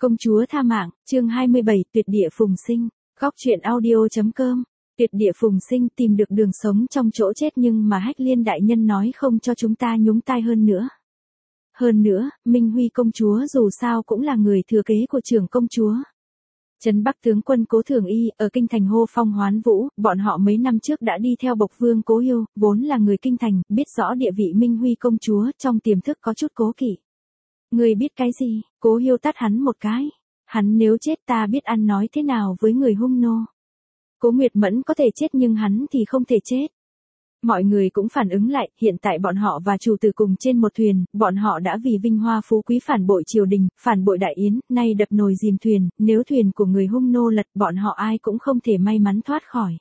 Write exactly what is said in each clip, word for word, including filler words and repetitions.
Công chúa tha mạng, chương hai mươi bảy, tuyệt địa phùng sinh, góc truyện audio.com. Tuyệt địa phùng sinh tìm được đường sống trong chỗ chết nhưng mà Hách Liên đại nhân nói không cho chúng ta nhúng tay hơn nữa. Hơn nữa, Minh Huy công chúa dù sao cũng là người thừa kế của trưởng công chúa. Trấn Bắc tướng quân Cố Thường Y ở kinh thành hô phong hoán vũ, bọn họ mấy năm trước đã đi theo Bộc Vương Cố Hiêu, vốn là người kinh thành, biết rõ địa vị Minh Huy công chúa, trong tiềm thức có chút cố kỵ. Người biết cái gì? Cố Hiêu tát hắn một cái. Hắn nếu chết ta biết ăn nói thế nào với người hung nô. Cố Nguyệt Mẫn có thể chết nhưng hắn thì không thể chết. Mọi người cũng phản ứng lại, hiện tại bọn họ và chủ tử cùng trên một thuyền, bọn họ đã vì vinh hoa phú quý phản bội triều đình, phản bội đại yến, nay đập nồi dìm thuyền, nếu thuyền của người hung nô lật, bọn họ ai cũng không thể may mắn thoát khỏi.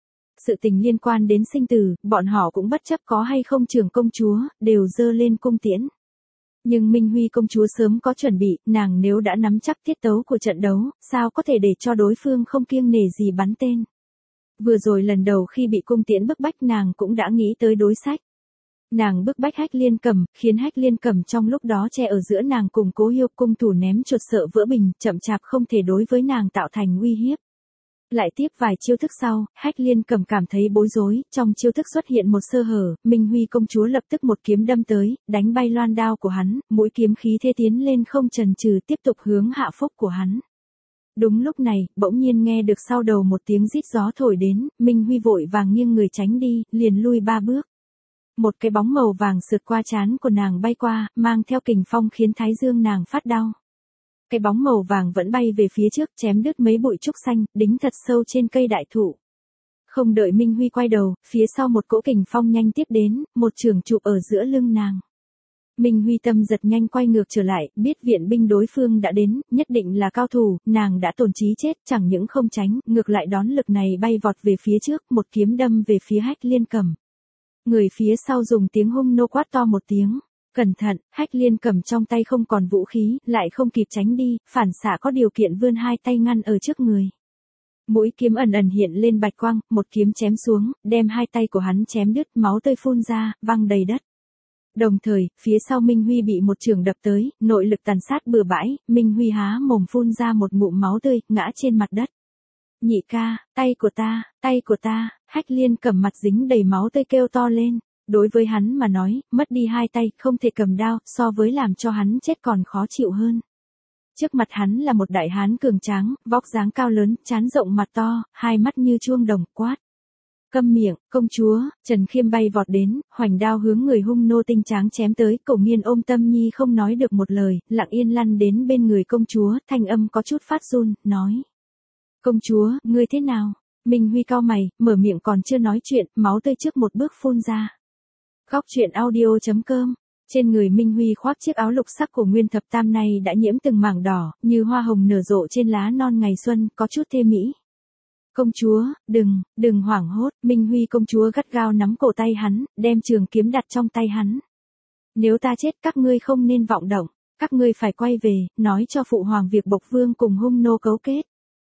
Sự tình liên quan đến sinh tử, bọn họ cũng bất chấp có hay không trưởng công chúa, đều dơ lên cung tiễn. Nhưng Minh Huy công chúa sớm có chuẩn bị, nàng nếu đã nắm chắc tiết tấu của trận đấu, sao có thể để cho đối phương không kiêng nể gì bắn tên. Vừa rồi lần đầu khi bị cung tiễn bức bách nàng cũng đã nghĩ tới đối sách. Nàng bức bách Hách Liên Cầm, khiến Hách Liên Cầm trong lúc đó che ở giữa nàng cùng Cố Hiêu, cung thủ ném chuột sợ vỡ bình, chậm chạp không thể đối với nàng tạo thành uy hiếp. Lại tiếp vài chiêu thức sau, Hách Liên Cầm cảm thấy bối rối, trong chiêu thức xuất hiện một sơ hở, Minh Huy công chúa lập tức một kiếm đâm tới, đánh bay loan đao của hắn, mũi kiếm khí thế tiến lên không chần chừ tiếp tục hướng hạ phúc của hắn. Đúng lúc này, bỗng nhiên nghe được sau đầu một tiếng rít gió thổi đến, Minh Huy vội vàng nghiêng người tránh đi, liền lui ba bước. Một cái bóng màu vàng sượt qua trán của nàng bay qua, mang theo kình phong khiến thái dương nàng phát đau. Cái bóng màu vàng vẫn bay về phía trước, chém đứt mấy bụi trúc xanh, đính thật sâu trên cây đại thụ. Không đợi Minh Huy quay đầu, phía sau một cỗ kình phong nhanh tiếp đến, một trường chụp ở giữa lưng nàng. Minh Huy tâm giật nhanh quay ngược trở lại, biết viện binh đối phương đã đến, nhất định là cao thủ, nàng đã tổn trí chết, chẳng những không tránh, ngược lại đón lực này bay vọt về phía trước, một kiếm đâm về phía Hách Liên Cầm. Người phía sau dùng tiếng hung nô quát to một tiếng. Cẩn thận, Hách Liên Cầm trong tay không còn vũ khí, lại không kịp tránh đi, phản xạ có điều kiện vươn hai tay ngăn ở trước người. Mũi kiếm ẩn ẩn hiện lên bạch quang, một kiếm chém xuống, đem hai tay của hắn chém đứt, máu tươi phun ra, văng đầy đất. Đồng thời, phía sau Minh Huy bị một chưởng đập tới, nội lực tàn sát bừa bãi, Minh Huy há mồm phun ra một ngụm máu tươi, ngã trên mặt đất. Nhị ca, tay của ta, tay của ta, Hách Liên Cầm mặt dính đầy máu tươi kêu to lên. Đối với hắn mà nói, mất đi hai tay, không thể cầm đao, so với làm cho hắn chết còn khó chịu hơn. Trước mặt hắn là một đại hán cường tráng, vóc dáng cao lớn, trán rộng mặt to, hai mắt như chuông đồng, quát. Câm miệng, công chúa, Trần Khiêm bay vọt đến, hoành đao hướng người hung nô tinh tráng chém tới, Cổ Nghiên ôm Tâm Nhi không nói được một lời, lặng yên lăn đến bên người công chúa, thanh âm có chút phát run, nói. Công chúa, ngươi thế nào? Minh Huy cau mày, mở miệng còn chưa nói chuyện, máu tươi trước một bước phun ra. Góc truyện audio.com. Trên người Minh Huy khoác chiếc áo lục sắc của Nguyên Thập Tam này đã nhiễm từng mảng đỏ, như hoa hồng nở rộ trên lá non ngày xuân, có chút thê mỹ. Công chúa, đừng, đừng hoảng hốt, Minh Huy công chúa gắt gao nắm cổ tay hắn, đem trường kiếm đặt trong tay hắn. Nếu ta chết các ngươi không nên vọng động, các ngươi phải quay về, nói cho phụ hoàng việc Bộc Vương cùng hung nô cấu kết.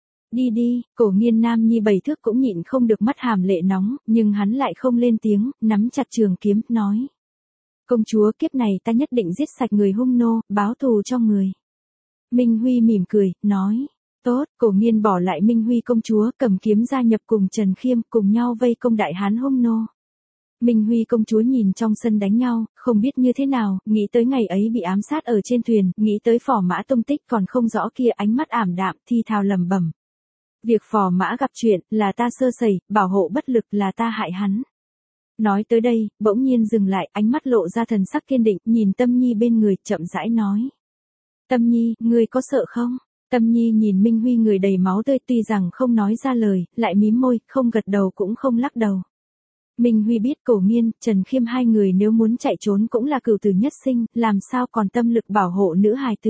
Đi đi, Cổ Nghiên nam nhi bảy thước cũng nhịn không được mắt hàm lệ nóng, nhưng hắn lại không lên tiếng, nắm chặt trường kiếm, nói. Công chúa kiếp này ta nhất định giết sạch người hung nô, báo thù cho người. Minh Huy mỉm cười, nói. Tốt, Cổ Nghiên bỏ lại Minh Huy công chúa, cầm kiếm gia nhập cùng Trần Khiêm, cùng nhau vây công đại hán hung nô. Minh Huy công chúa nhìn trong sân đánh nhau, không biết như thế nào, nghĩ tới ngày ấy bị ám sát ở trên thuyền, nghĩ tới Phò Mã tung tích còn không rõ kia, ánh mắt ảm đạm, thi thào lẩm bẩm. Việc Phò Mã gặp chuyện, là ta sơ sẩy, bảo hộ bất lực, là ta hại hắn. Nói tới đây, bỗng nhiên dừng lại, ánh mắt lộ ra thần sắc kiên định, nhìn Tâm Nhi bên người, chậm rãi nói. Tâm Nhi, ngươi có sợ không? Tâm Nhi nhìn Minh Huy người đầy máu tươi, tuy rằng không nói ra lời, lại mím môi, không gật đầu cũng không lắc đầu. Minh Huy biết Cổ Nghiên, Trần Khiêm hai người nếu muốn chạy trốn cũng là cửu tử nhất sinh, làm sao còn tâm lực bảo hộ nữ hài tử.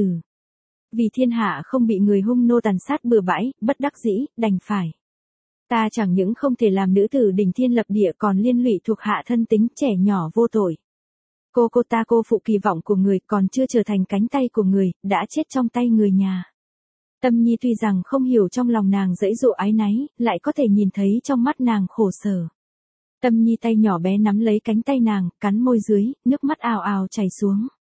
Vì thiên hạ không bị người hung nô tàn sát bừa bãi, bất đắc dĩ, đành phải. Ta chẳng những không thể làm nữ tử đỉnh thiên lập địa còn liên lụy thuộc hạ thân tính trẻ nhỏ vô tội. Cô cô ta cô phụ kỳ vọng của người còn chưa trở thành cánh tay của người, đã chết trong tay người nhà. Tâm Nhi tuy rằng không hiểu trong lòng nàng dãy dụ ái náy, lại có thể nhìn thấy trong mắt nàng khổ sở. Tâm Nhi tay nhỏ bé nắm lấy cánh tay nàng, cắn môi dưới, nước mắt ào ào chảy xuống.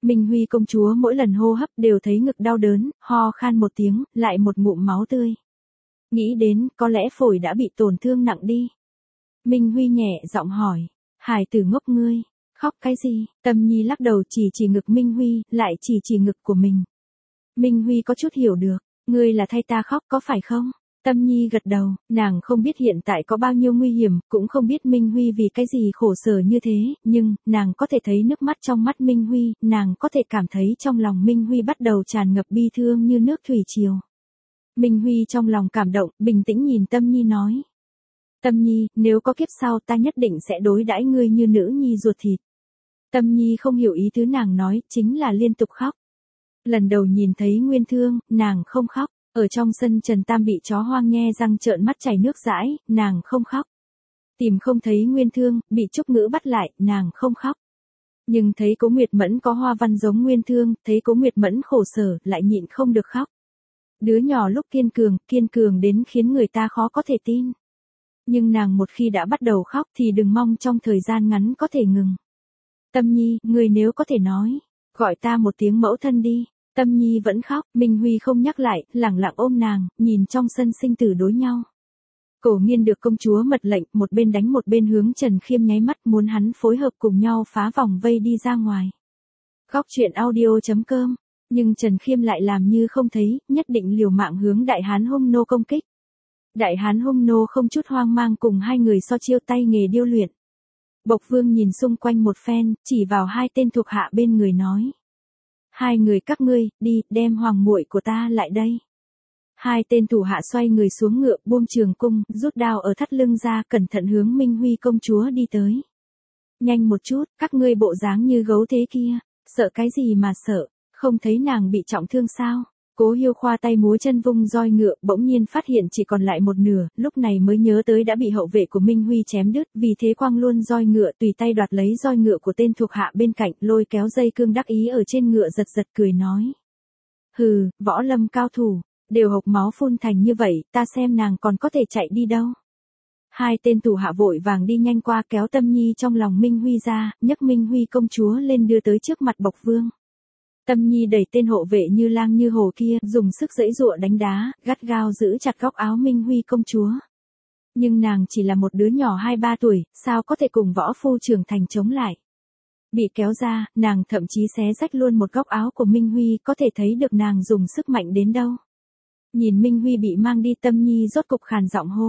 Minh Huy công chúa mỗi lần hô hấp đều thấy ngực đau đớn, ho khan một tiếng, lại một ngụm máu tươi. Nghĩ đến, có lẽ phổi đã bị tổn thương nặng đi. Minh Huy nhẹ giọng hỏi, hài tử ngốc ngươi, khóc cái gì? Tâm Nhi lắc đầu chỉ chỉ ngực Minh Huy, lại chỉ chỉ ngực của mình. Minh Huy có chút hiểu được, ngươi là thay ta khóc có phải không? Tâm Nhi gật đầu, nàng không biết hiện tại có bao nhiêu nguy hiểm, cũng không biết Minh Huy vì cái gì khổ sở như thế, nhưng, nàng có thể thấy nước mắt trong mắt Minh Huy, nàng có thể cảm thấy trong lòng Minh Huy bắt đầu tràn ngập bi thương như nước thủy triều. Minh Huy trong lòng cảm động, bình tĩnh nhìn Tâm Nhi nói. Tâm Nhi, nếu có kiếp sau ta nhất định sẽ đối đãi ngươi như nữ nhi ruột thịt. Tâm Nhi không hiểu ý tứ nàng nói, chính là liên tục khóc. Lần đầu nhìn thấy Nguyên Thương, nàng không khóc. Ở trong sân Trần Tam bị chó hoang nhe răng trợn mắt chảy nước dãi, nàng không khóc. Tìm không thấy Nguyên Thương, bị Trúc Ngữ bắt lại, nàng không khóc. Nhưng thấy Cố Nguyệt Mẫn có hoa văn giống Nguyên Thương, thấy Cố Nguyệt Mẫn khổ sở, lại nhịn không được khóc. Đứa nhỏ lúc kiên cường, kiên cường đến khiến người ta khó có thể tin. Nhưng nàng một khi đã bắt đầu khóc thì đừng mong trong thời gian ngắn có thể ngừng. Tâm Nhi, người nếu có thể nói, gọi ta một tiếng mẫu thân đi. Tâm Nhi vẫn khóc, Minh Huy không nhắc lại, lẳng lặng ôm nàng, nhìn trong sân sinh tử đối nhau. Cổ Nghiên được công chúa mật lệnh, một bên đánh một bên hướng Trần Khiêm nháy mắt muốn hắn phối hợp cùng nhau phá vòng vây đi ra ngoài. Góc truyện audio chấm com, nhưng Trần Khiêm lại làm như không thấy, nhất định liều mạng hướng Đại Hán Hung Nô công kích. Đại Hán Hung Nô không chút hoang mang cùng hai người so chiêu tay nghề điêu luyện. Bộc Vương nhìn xung quanh một phen, chỉ vào hai tên thuộc hạ bên người nói. Hai người các ngươi, đi, đem hoàng muội của ta lại đây. Hai tên thủ hạ xoay người xuống ngựa, buông trường cung, rút đao ở thắt lưng ra, cẩn thận hướng Minh Huy công chúa đi tới. Nhanh một chút, các ngươi bộ dáng như gấu thế kia, sợ cái gì mà sợ, không thấy nàng bị trọng thương sao? Cố Hiêu khoa tay múa chân vung roi ngựa, bỗng nhiên phát hiện chỉ còn lại một nửa, lúc này mới nhớ tới đã bị hậu vệ của Minh Huy chém đứt, vì thế quăng luôn roi ngựa, tùy tay đoạt lấy roi ngựa của tên thuộc hạ bên cạnh, lôi kéo dây cương đắc ý ở trên ngựa giật giật cười nói. Hừ, võ lâm cao thủ, đều hộc máu phun thành như vậy, ta xem nàng còn có thể chạy đi đâu. Hai tên thủ hạ vội vàng đi nhanh qua kéo Tâm Nhi trong lòng Minh Huy ra, nhấc Minh Huy công chúa lên đưa tới trước mặt Bộc Vương. Tâm Nhi đẩy tên hộ vệ như lang như hổ kia, dùng sức giãy giụa đánh đá, gắt gao giữ chặt góc áo Minh Huy công chúa. Nhưng nàng chỉ là một đứa nhỏ hai ba tuổi, sao có thể cùng võ phu trưởng thành chống lại. Bị kéo ra, nàng thậm chí xé rách luôn một góc áo của Minh Huy, có thể thấy được nàng dùng sức mạnh đến đâu. Nhìn Minh Huy bị mang đi, Tâm Nhi rốt cục khàn giọng hô.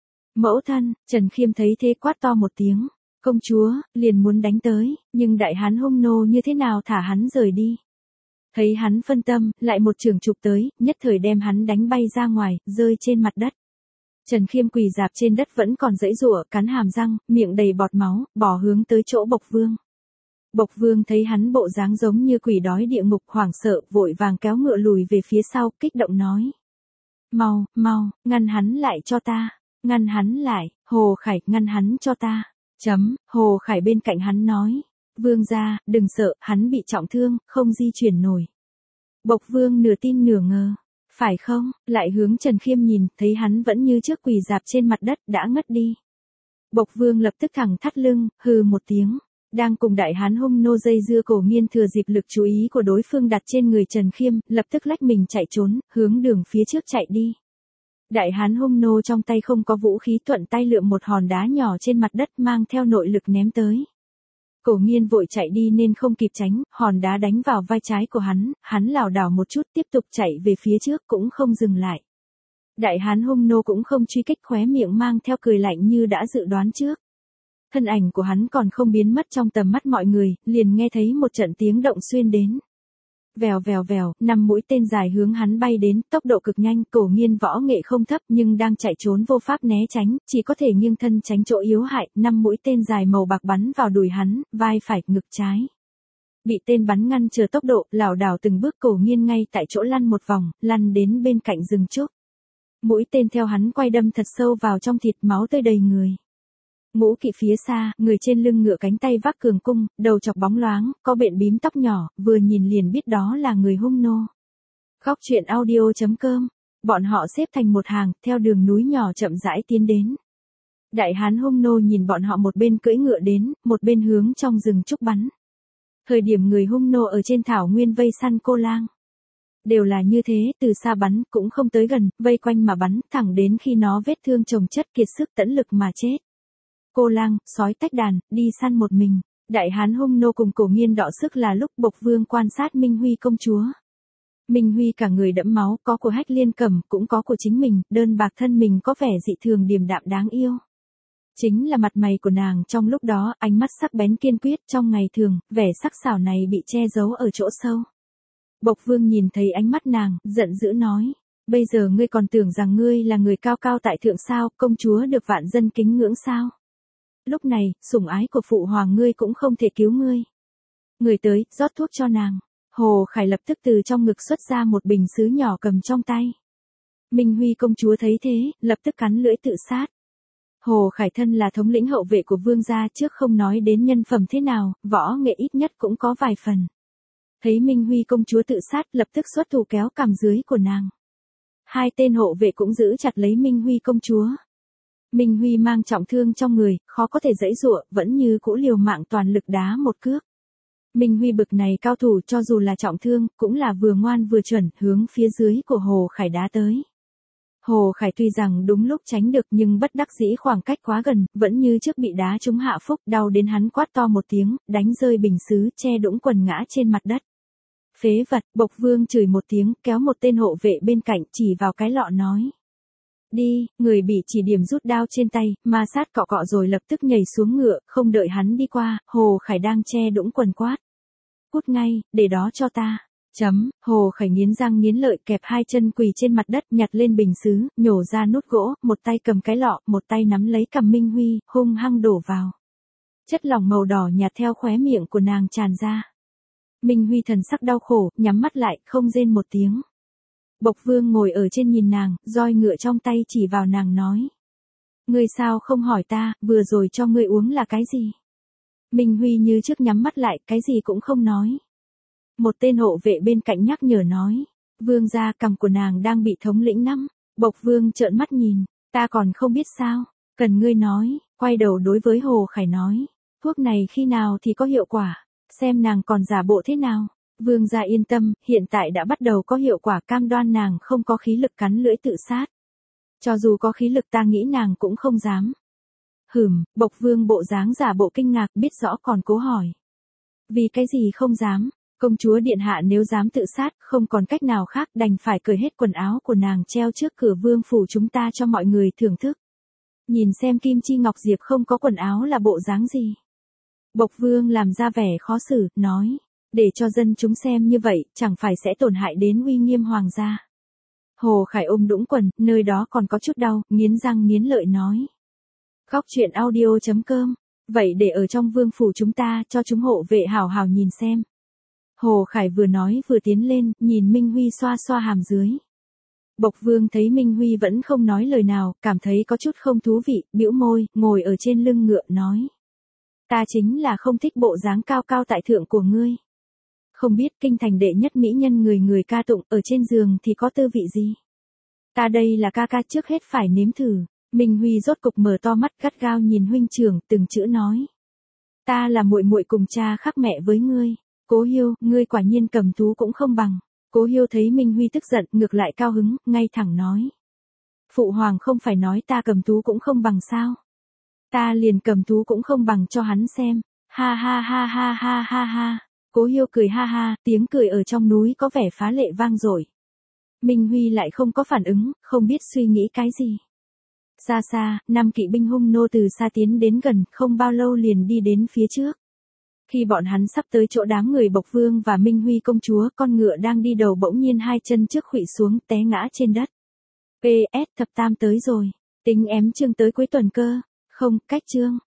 Mẫu thân, Trần Khiêm thấy thế quát to một tiếng. Công chúa, liền muốn đánh tới, nhưng Đại Hán Hung Nô như thế nào thả hắn rời đi. Thấy hắn phân tâm, lại một trường chụp tới, nhất thời đem hắn đánh bay ra ngoài, rơi trên mặt đất. Trần Khiêm quỳ dạp trên đất vẫn còn giãy giụa, cắn hàm răng, miệng đầy bọt máu, bỏ hướng tới chỗ Bộc Vương. Bộc Vương thấy hắn bộ dáng giống như quỷ đói địa ngục, hoảng sợ, vội vàng kéo ngựa lùi về phía sau, kích động nói. Mau, mau, ngăn hắn lại cho ta, ngăn hắn lại, Hồ Khải, ngăn hắn cho ta. Chấm, Hồ Khải bên cạnh hắn nói. Vương gia, đừng sợ, hắn bị trọng thương, không di chuyển nổi. Bộc Vương nửa tin nửa ngờ. Phải không? Lại hướng Trần Khiêm nhìn, thấy hắn vẫn như trước quỳ dạp trên mặt đất, đã ngất đi. Bộc Vương lập tức thẳng thắt lưng, hừ một tiếng. Đang cùng Đại Hán Hung Nô dây dưa, Cổ Nghiên thừa dịp lực chú ý của đối phương đặt trên người Trần Khiêm, lập tức lách mình chạy trốn, hướng đường phía trước chạy đi. Đại Hán Hung Nô trong tay không có vũ khí, thuận tay lượm một hòn đá nhỏ trên mặt đất mang theo nội lực ném tới. Cổ Nghiên vội chạy đi nên không kịp tránh, hòn đá đánh vào vai trái của hắn, hắn lảo đảo một chút tiếp tục chạy về phía trước cũng không dừng lại. Đại Hán Hung Nô cũng không truy kích, khóe miệng mang theo cười lạnh như đã dự đoán trước. Thân ảnh của hắn còn không biến mất trong tầm mắt mọi người, liền nghe thấy một trận tiếng động xuyên đến. Vèo vèo vèo, năm mũi tên dài hướng hắn bay đến, tốc độ cực nhanh, Cổ Nghiên võ nghệ không thấp nhưng đang chạy trốn vô pháp né tránh, chỉ có thể nghiêng thân tránh chỗ yếu hại, năm mũi tên dài màu bạc bắn vào đùi hắn, vai phải, ngực trái. Bị tên bắn ngăn chờ tốc độ, lảo đảo từng bước, Cổ Nghiên ngay tại chỗ lăn một vòng, lăn đến bên cạnh rừng trúc. Mũi tên theo hắn quay đâm thật sâu vào trong thịt, máu tươi đầy người. Ngũ Kỵ phía xa, người trên lưng ngựa cánh tay vác cường cung, đầu chọc bóng loáng, có bện bím tóc nhỏ, vừa nhìn liền biết đó là người Hung Nô. Góc truyện audio chấm com, bọn họ xếp thành một hàng, theo đường núi nhỏ chậm rãi tiến đến. Đại Hán Hung Nô nhìn bọn họ một bên cưỡi ngựa đến, một bên hướng trong rừng trúc bắn. Thời điểm người hung nô ở trên thảo nguyên vây săn cô lang. Đều là như thế, từ xa bắn, cũng không tới gần, vây quanh mà bắn, thẳng đến khi nó vết thương chồng chất kiệt sức tẫn lực mà chết. Cô lang, sói tách đàn, đi săn một mình. Đại hán hung nô cùng Cổ Nghiên đọ sức là lúc Bộc Vương quan sát Minh Huy công chúa. Minh Huy cả người đẫm máu, có của Hách Liên cầm, cũng có của chính mình, đơn bạc thân mình có vẻ dị thường điềm đạm đáng yêu. Chính là mặt mày của nàng trong lúc đó, ánh mắt sắc bén kiên quyết, trong ngày thường, vẻ sắc sảo này bị che giấu ở chỗ sâu. Bộc Vương nhìn thấy ánh mắt nàng, giận dữ nói, bây giờ ngươi còn tưởng rằng ngươi là người cao cao tại thượng sao, công chúa được vạn dân kính ngưỡng sao? Lúc này, sủng ái của phụ hoàng ngươi cũng không thể cứu ngươi. Người tới, rót thuốc cho nàng. Hồ Khải lập tức từ trong ngực xuất ra một bình sứ nhỏ cầm trong tay. Minh Huy công chúa thấy thế, lập tức cắn lưỡi tự sát. Hồ Khải thân là thống lĩnh hậu vệ của vương gia, trước không nói đến nhân phẩm thế nào, võ nghệ ít nhất cũng có vài phần. Thấy Minh Huy công chúa tự sát, lập tức xuất thủ kéo cằm dưới của nàng. Hai tên hộ vệ cũng giữ chặt lấy Minh Huy công chúa. Minh Huy mang trọng thương trong người, khó có thể giãy giụa, vẫn như cũ liều mạng toàn lực đá một cước. Minh Huy bực này cao thủ, cho dù là trọng thương, cũng là vừa ngoan vừa chuẩn, hướng phía dưới của Hồ Khải đá tới. Hồ Khải tuy rằng đúng lúc tránh được nhưng bất đắc dĩ khoảng cách quá gần, vẫn như trước bị đá trúng hạ phúc, đau đến hắn quát to một tiếng, đánh rơi bình sứ, che đũng quần ngã trên mặt đất. Phế vật, Bộc Vương chửi một tiếng, kéo một tên hộ vệ bên cạnh, chỉ vào cái lọ nói. Đi, người bị chỉ điểm rút đao trên tay, ma sát cọ cọ rồi lập tức nhảy xuống ngựa, không đợi hắn đi qua, Hồ Khải đang che đũng quần quát. Cút ngay, để đó cho ta. Chấm, Hồ Khải nghiến răng nghiến lợi, kẹp hai chân quỳ trên mặt đất, nhặt lên bình sứ, nhổ ra nút gỗ, một tay cầm cái lọ, một tay nắm lấy cằm Minh Huy, hung hăng đổ vào. Chất lỏng màu đỏ nhạt theo khóe miệng của nàng tràn ra. Minh Huy thần sắc đau khổ, nhắm mắt lại, không rên một tiếng. Bộc Vương ngồi ở trên nhìn nàng, roi ngựa trong tay chỉ vào nàng nói. Ngươi sao không hỏi ta, vừa rồi cho ngươi uống là cái gì? Minh Huy như trước nhắm mắt lại, cái gì cũng không nói. Một tên hộ vệ bên cạnh nhắc nhở nói. Vương gia, cằm của nàng đang bị thống lĩnh nắm. Bộc Vương trợn mắt nhìn, ta còn không biết sao, cần ngươi nói, quay đầu đối với Hồ Khải nói. Thuốc này khi nào thì có hiệu quả, xem nàng còn giả bộ thế nào. Vương gia yên tâm, hiện tại đã bắt đầu có hiệu quả, cam đoan nàng không có khí lực cắn lưỡi tự sát. Cho dù có khí lực ta nghĩ nàng cũng không dám. Hửm, Bộc Vương bộ dáng giả bộ kinh ngạc, biết rõ còn cố hỏi. Vì cái gì không dám? Công chúa điện hạ nếu dám tự sát, không còn cách nào khác, đành phải cởi hết quần áo của nàng treo trước cửa vương phủ chúng ta cho mọi người thưởng thức. Nhìn xem Kim Chi Ngọc Diệp không có quần áo là bộ dáng gì. Bộc Vương làm ra vẻ khó xử, nói. Để cho dân chúng xem như vậy, chẳng phải sẽ tổn hại đến uy nghiêm hoàng gia. Hồ Khải ôm đũng quần, nơi đó còn có chút đau, nghiến răng nghiến lợi nói. Góc truyện audio chấm com. Vậy để ở trong vương phủ chúng ta, cho chúng hộ vệ hào hào nhìn xem. Hồ Khải vừa nói vừa tiến lên, nhìn Minh Huy xoa xoa hàm dưới. Bộc Vương thấy Minh Huy vẫn không nói lời nào, cảm thấy có chút không thú vị, bĩu môi, ngồi ở trên lưng ngựa nói. Ta chính là không thích bộ dáng cao cao tại thượng của ngươi. Không biết kinh thành đệ nhất mỹ nhân người người ca tụng, ở trên giường thì có tư vị gì? Ta đây là ca ca, trước hết phải nếm thử. Minh Huy rốt cục mở to mắt gắt gao nhìn huynh trưởng, từng chữ nói. Ta là muội muội cùng cha khác mẹ với ngươi. Cố Hiêu, ngươi quả nhiên cầm thú cũng không bằng. Cố Hiêu thấy Minh Huy tức giận, ngược lại cao hứng, ngay thẳng nói. Phụ hoàng không phải nói ta cầm thú cũng không bằng sao? Ta liền cầm thú cũng không bằng cho hắn xem. Ha ha ha ha ha ha ha. Cố Hiêu cười ha ha, tiếng cười ở trong núi có vẻ phá lệ vang dội. Minh Huy lại không có phản ứng, không biết suy nghĩ cái gì. Xa xa, năm kỵ binh hung nô từ xa tiến đến gần, không bao lâu liền đi đến phía trước. Khi bọn hắn sắp tới chỗ đám người Bộc Vương và Minh Huy công chúa, con ngựa đang đi đầu bỗng nhiên hai chân trước khuỵu xuống, té ngã trên đất. pê ét thập tam tới rồi, tính ém chương tới cuối tuần cơ. Không, cách chương.